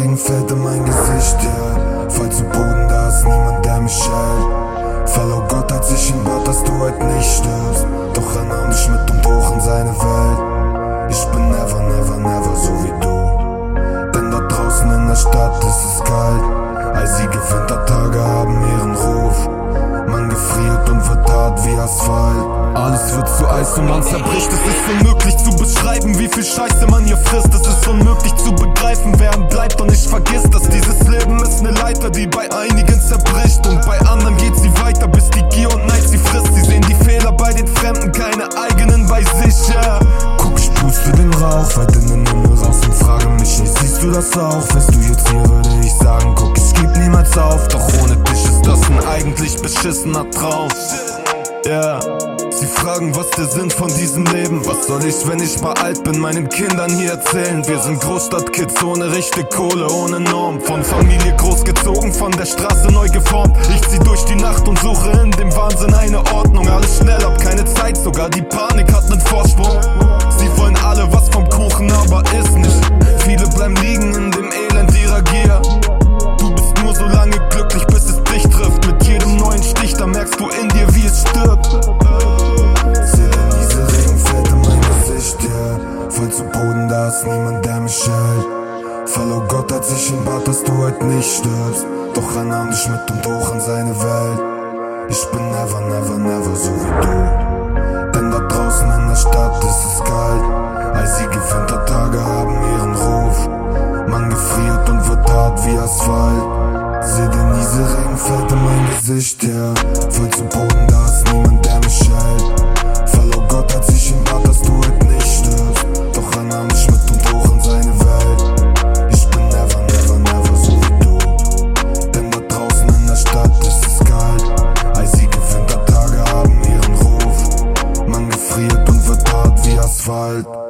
Regen fällt in mein Gesicht, yeah. Fall zu Boden, da ist niemand, der mich hält. Verlor Gott, als ich ihn bat, dass du heute nicht stirbst. Doch er nahm dich mit und hoch in seine Welt. Ich bin never, never, never so wie du. Denn da draußen in der Stadt ist es kalt. Eisige Wintertage haben ihren Ruf. Man gefriert und wird hart wie Asphalt. Alles wird zu Eis und man zerbricht. Es ist unmöglich zu beschreiben, wie viel Scheiße man hier frisst. Es ist unmöglich zu begreifen, wer bleibt und nicht vergisst, dass dieses Leben ist eine Leiter, die bei einigen zerbricht. Und bei anderen geht sie weiter, bis die Gier und Neid sie frisst. Sie sehen die Fehler bei den Fremden, keine eigenen bei sich, yeah. Guck, ich puste den Rauch weit in den Himmel raus und frage mich nicht, siehst du das auch? Wärst du jetzt hier, würde ich sagen, guck, ich geb niemals auf. Doch ohne dich ist das ein eigentlich beschissener Traum, yeah. Sie fragen, was der Sinn von diesem Leben? Was soll ich, wenn ich mal alt bin, meinen Kindern hier erzählen? Wir sind Großstadtkids ohne rechte Kohle, ohne Norm. Von Familie großgezogen, von der Straße neu geformt. Ich zieh durch die Nacht und suche in dem Wahnsinn eine Ordnung. Alles schnell, hab keine Zeit, sogar die Panik hat nen Vorsprung. Sie wollen alle was vom Kuchen, aber ist nicht. Viele bleiben liegen in dem Elend ihrer Gier. Du bist nur so lange glücklich, bis es dich trifft. Mit jedem neuen Stich, da merkst du in dir, wie es stirbt. Fall zu Boden, da ist niemand, der mich hält. Verlor Gott, als ich ihn bat, dass du heute nicht stirbst. Doch er nahm dich mit und hoch in seine Welt. Ich bin never, never, never so wie du. Denn da draußen in der Stadt ist es kalt. Eisige Wintertage haben ihren Ruf. Man gefriert und wird hart wie Asphalt. Seh den Nieselregen fällt in mein Gesicht, yeah. Fall zu Boden, da ist niemand, der mich hält. Verlor Gott, als ich ihn bat, dass du heute nicht stirbst. Doch er nahm mich mit und hoch in seine Welt. Ich bin never, never, never so wie du. Denn da draußen in der Stadt ist es kalt. Eisige Wintertage haben ihren Ruf. Man gefriert und wird hart wie Asphalt.